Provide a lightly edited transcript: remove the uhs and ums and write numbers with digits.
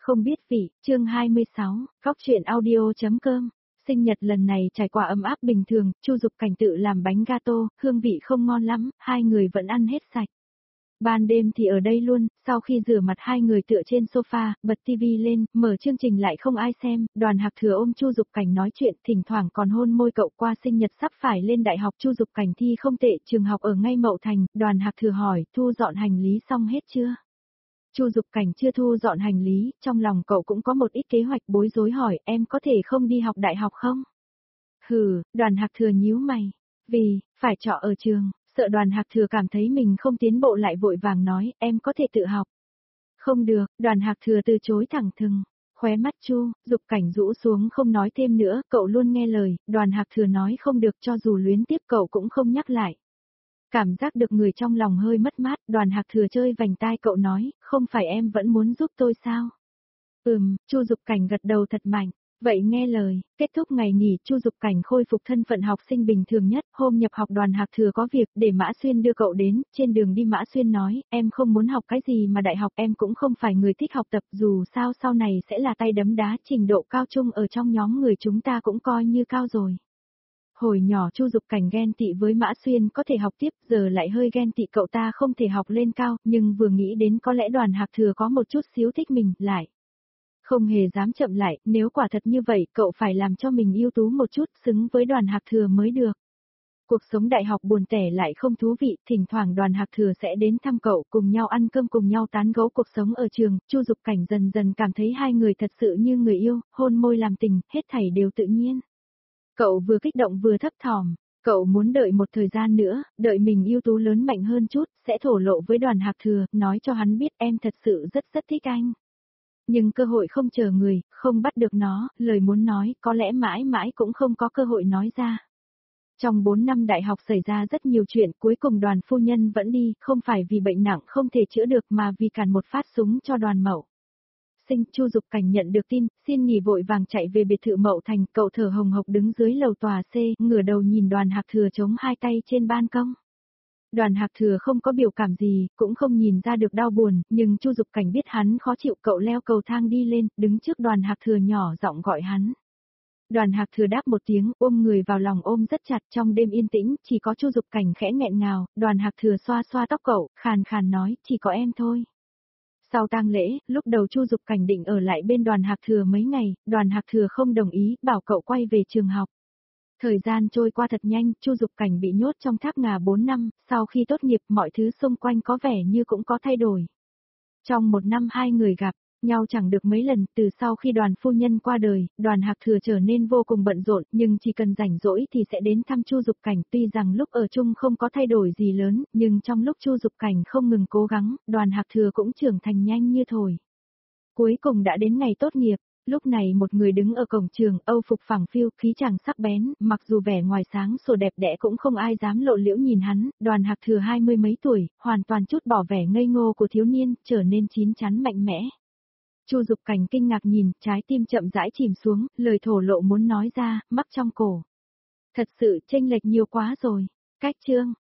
Không biết vị, chương 26, góc truyện audio.com. Sinh nhật lần này trải qua ấm áp bình thường, Chu Dục Cảnh tự làm bánh gato, hương vị không ngon lắm, hai người vẫn ăn hết sạch. Ban đêm thì ở đây luôn, sau khi rửa mặt hai người tựa trên sofa, bật tivi lên, mở chương trình lại không ai xem, Đoàn Hạc Thừa ôm Chu Dục Cảnh nói chuyện, thỉnh thoảng còn hôn môi cậu. Qua sinh nhật sắp phải lên đại học, Chu Dục Cảnh thi không tệ, trường học ở ngay Mậu Thành, Đoàn Hạc Thừa hỏi, thu dọn hành lý xong hết chưa? Chu Dục Cảnh chưa thu dọn hành lý, trong lòng cậu cũng có một ít kế hoạch, bối rối hỏi, em có thể không đi học đại học không? Hừ, Đoàn Hạc Thừa nhíu mày, vì, phải trọ ở trường, sợ Đoàn Hạc Thừa cảm thấy mình không tiến bộ lại vội vàng nói, em có thể tự học. Không được, Đoàn Hạc Thừa từ chối thẳng thừng, khóe mắt Chu Dục Cảnh rũ xuống không nói thêm nữa, cậu luôn nghe lời, Đoàn Hạc Thừa nói không được cho dù luyến tiếc cậu cũng không nhắc lại. Cảm giác được người trong lòng hơi mất mát, Đoàn Hạc Thừa chơi vành tai cậu nói, không phải em vẫn muốn giúp tôi sao? Chu Dục Cảnh gật đầu thật mạnh. Vậy nghe lời, kết thúc ngày nghỉ, Chu Dục Cảnh khôi phục thân phận học sinh bình thường nhất, hôm nhập học Đoàn Hạc Thừa có việc để Mã Xuyên đưa cậu đến, trên đường đi Mã Xuyên nói, em không muốn học cái gì mà đại học, em cũng không phải người thích học tập, dù sao sau này sẽ là tay đấm đá, trình độ cao trung ở trong nhóm người chúng ta cũng coi như cao rồi. Hồi nhỏ Chu Dục Cảnh ghen tị với Mã Xuyên có thể học tiếp, giờ lại hơi ghen tị cậu ta không thể học lên cao, nhưng vừa nghĩ đến có lẽ Đoàn Hạc Thừa có một chút xíu thích mình, lại không hề dám chậm lại, nếu quả thật như vậy, cậu phải làm cho mình ưu tú một chút, xứng với Đoàn Hạc Thừa mới được. Cuộc sống đại học buồn tẻ lại không thú vị, thỉnh thoảng Đoàn Hạc Thừa sẽ đến thăm cậu, cùng nhau ăn cơm, cùng nhau tán gẫu cuộc sống ở trường. Chu Dục Cảnh dần dần cảm thấy hai người thật sự như người yêu, hôn môi làm tình, hết thảy đều tự nhiên. Cậu vừa kích động vừa thấp thỏm, cậu muốn đợi một thời gian nữa, đợi mình ưu tú lớn mạnh hơn chút, sẽ thổ lộ với Đoàn Hạc Thừa, nói cho hắn biết em thật sự rất thích anh. Nhưng cơ hội không chờ người, không bắt được nó, lời muốn nói, có lẽ mãi mãi cũng không có cơ hội nói ra. Trong 4 năm đại học xảy ra rất nhiều chuyện, cuối cùng Đoàn phu nhân vẫn đi, không phải vì bệnh nặng không thể chữa được mà vì cản một phát súng cho Đoàn Mậu. Chu Dục Cảnh nhận được tin, xin nghỉ vội vàng chạy về biệt thự Mậu Thành, cậu thở hồng hộc đứng dưới lầu tòa C, ngửa đầu nhìn Đoàn Hạc Thừa chống hai tay trên ban công. Đoàn Hạc Thừa không có biểu cảm gì, cũng không nhìn ra được đau buồn, nhưng Chu Dục Cảnh biết hắn khó chịu, cậu leo cầu thang đi lên, đứng trước Đoàn Hạc Thừa nhỏ giọng gọi hắn. Đoàn Hạc Thừa đáp một tiếng, ôm người vào lòng ôm rất chặt, trong đêm yên tĩnh, chỉ có Chu Dục Cảnh khẽ nghẹn ngào, Đoàn Hạc Thừa xoa xoa tóc cậu, khàn khàn nói, chỉ có em thôi. Sau tang lễ, lúc đầu Chu Dục Cảnh định ở lại bên Đoàn Hạc Thừa mấy ngày, Đoàn Hạc Thừa không đồng ý, bảo cậu quay về trường học. Thời gian trôi qua thật nhanh, Chu Dục Cảnh bị nhốt trong tháp ngà 4 năm, sau khi tốt nghiệp mọi thứ xung quanh có vẻ như cũng có thay đổi. Trong 1 năm hai người gặp nhau chẳng được mấy lần, từ sau khi Đoàn phu nhân qua đời, Đoàn Hạc Thừa trở nên vô cùng bận rộn, nhưng chỉ cần rảnh rỗi thì sẽ đến thăm Chu Dục Cảnh, tuy rằng lúc ở chung không có thay đổi gì lớn, nhưng trong lúc Chu Dục Cảnh không ngừng cố gắng, Đoàn Hạc Thừa cũng trưởng thành nhanh như thổi. Cuối cùng đã đến ngày tốt nghiệp. Lúc này một người đứng ở cổng trường, âu phục phẳng phiu, khí chàng sắc bén, mặc dù vẻ ngoài sáng sủa đẹp đẽ cũng không ai dám lộ liễu nhìn hắn, Đoàn Hạc Thừa 20 mấy tuổi, hoàn toàn chút bỏ vẻ ngây ngô của thiếu niên, trở nên chín chắn mạnh mẽ. Chu Dục Cảnh kinh ngạc nhìn, trái tim chậm rãi chìm xuống, lời thổ lộ muốn nói ra, mắc trong cổ. Thật sự chênh lệch nhiều quá rồi. Cách chương